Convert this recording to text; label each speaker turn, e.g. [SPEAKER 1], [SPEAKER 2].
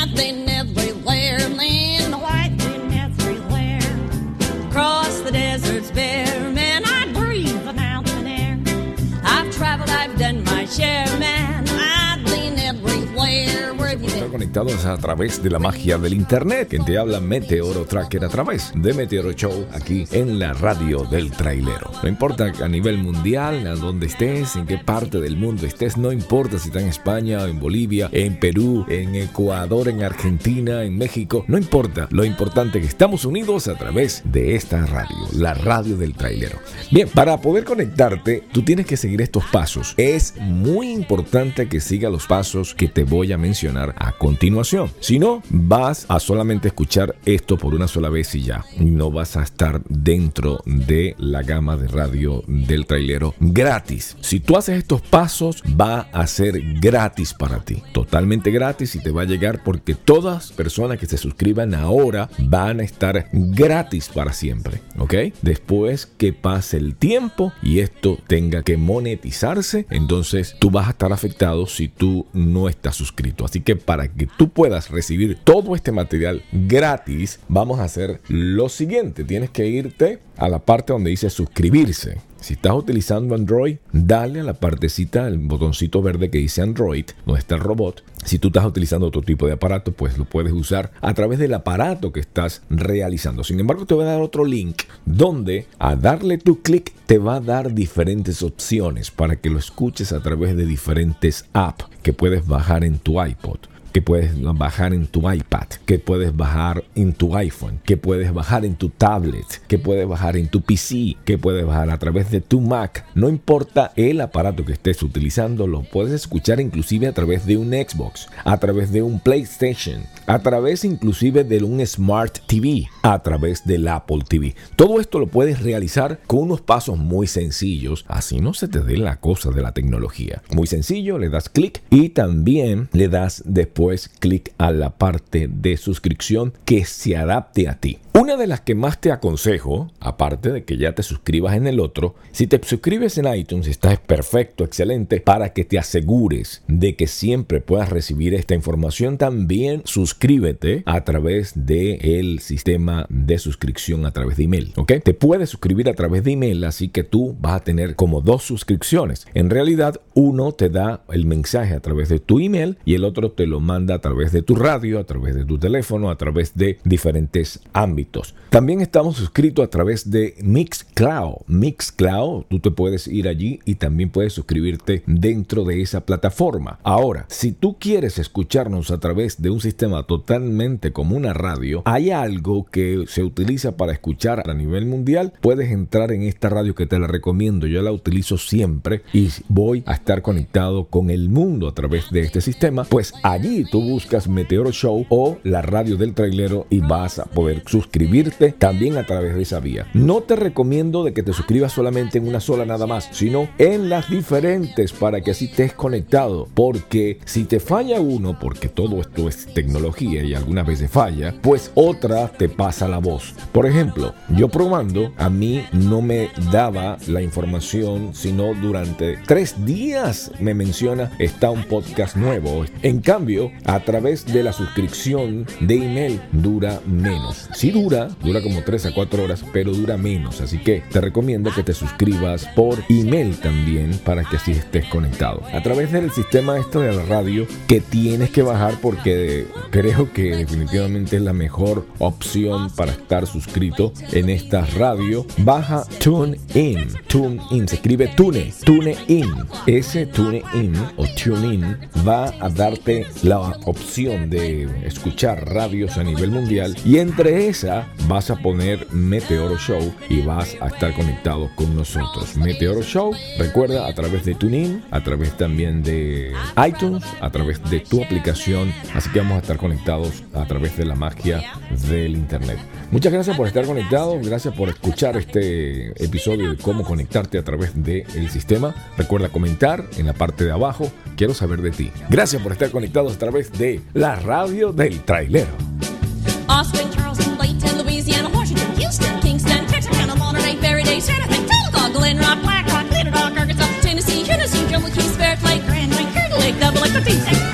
[SPEAKER 1] I've been everywhere, man. Oh, I've been everywhere. Across the deserts bare, man, I breathe the mountain air. I've traveled, I've done my share, man. I've been everywhere. Where have you been?
[SPEAKER 2] Conectados a través de la magia del internet. Quien te habla, Meteoro Tracker, a través de Meteoro Show, aquí en la radio del trailero. No importa a nivel mundial, a dónde estés, en qué parte del mundo estés, no importa si estás en España, en Bolivia, en Perú, en Ecuador, en Argentina, en México, no importa. Lo importante es que estamos unidos a través de esta radio, la radio del trailero. Bien, para poder conectarte, tú tienes que seguir estos pasos. Es muy importante que sigas los pasos que te voy a mencionar a continuación. Si no, vas a solamente escuchar esto por una sola vez y ya. Y no vas a estar dentro de la gama de radio del trailero gratis. Si tú haces estos pasos, va a ser gratis para ti. Totalmente gratis y te va a llegar porque todas personas que se suscriban ahora van a estar gratis para siempre. ¿Ok? Después que pase el tiempo y esto tenga que monetizarse, entonces tú vas a estar afectado si tú no estás suscrito. Así que para que tú puedas recibir todo este material gratis, vamos a hacer lo siguiente. Tienes que irte a la parte donde dice suscribirse. Si estás utilizando Android, dale a la partecita, el botoncito verde que dice Android, donde está el robot. Si tú estás utilizando otro tipo de aparato, pues lo puedes usar a través del aparato que estás realizando. Sin embargo, te voy a dar otro link donde a darle tu clic te va a dar diferentes opciones para que lo escuches a través de diferentes apps que puedes bajar en tu iPod, que puedes bajar en tu iPad, que puedes bajar en tu iPhone, que puedes bajar en tu tablet, que puedes bajar en tu PC, que puedes bajar a través de tu Mac. No importa el aparato que estés utilizando, lo puedes escuchar inclusive a través de un Xbox, a través de un PlayStation, a través inclusive de un Smart TV, a través del Apple TV. Todo esto lo puedes realizar con unos pasos muy sencillos, así no se te dé la cosa de la tecnología. Muy sencillo, le das clic y también le das después clic a la parte de suscripción que se adapte a ti. Una de las que más te aconsejo, aparte de que ya te suscribas en el otro, si te suscribes en iTunes, está perfecto, excelente, para que te asegures de que siempre puedas recibir esta información. También suscríbete a través del sistema de suscripción a través de email, ¿ok? Te puedes suscribir a través de email, así que tú vas a tener como dos suscripciones. En realidad, uno te da el mensaje a través de tu email y el otro te lo manda a través de tu radio, a través de tu teléfono, a través de diferentes ámbitos. También estamos suscritos a través de Mixcloud. Mixcloud, tú te puedes ir allí y también puedes suscribirte dentro de esa plataforma. Ahora, si tú quieres escucharnos a través de un sistema totalmente como una radio, hay algo que se utiliza para escuchar a nivel mundial. Puedes entrar en esta radio que te la recomiendo. Yo la utilizo siempre y voy a estar conectado con el mundo a través de este sistema. Pues allí tú buscas Meteoro Show o la radio del trailero y vas a poder suscribirte también a través de esa vía. No te recomiendo de que te suscribas solamente en una sola nada más, sino en las diferentes para que así estés conectado, porque si te falla uno, porque todo esto es tecnología y algunas veces falla, pues otra te pasa la voz. Por ejemplo, yo probando, a mí no me daba la información, sino durante 3 días me menciona está un podcast nuevo. En cambio, a través de la suscripción de email dura menos. Sí dura como 3 a 4 horas, pero dura menos. Así que te recomiendo que te suscribas por email también para que así estés conectado. A través del sistema de la radio que tienes que bajar porque creo que definitivamente es la mejor opción para estar suscrito en esta radio. Baja TuneIn. TuneIn se escribe TuneIn. Ese TuneIn o TuneIn va a darte la opción de escuchar radios a nivel mundial y entre esa vas a poner Meteoro Show y vas a estar conectado con nosotros. Meteoro Show, recuerda, a través de TuneIn, a través también de iTunes, a través de tu aplicación. Así que vamos a estar conectados a través de la magia del internet. Muchas gracias por estar conectado, gracias por escuchar este episodio de cómo conectarte a través del sistema. Recuerda comentar en la parte de abajo, quiero saber de ti. Gracias por estar conectados a través de la radio del trailero.
[SPEAKER 1] Austin, Charleston, Layton, Louisiana, Washington, Houston, Kingston, Texarkana, Monterey, Faraday, Santa Fe, Telecaw, Glen Rock, Black Rock, Little Rock, Arkansas, Tennessee, Genesee, Jumbo Keys, Fair Lake, Grand Lake, Curd Lake, Double Lake, 15 seconds.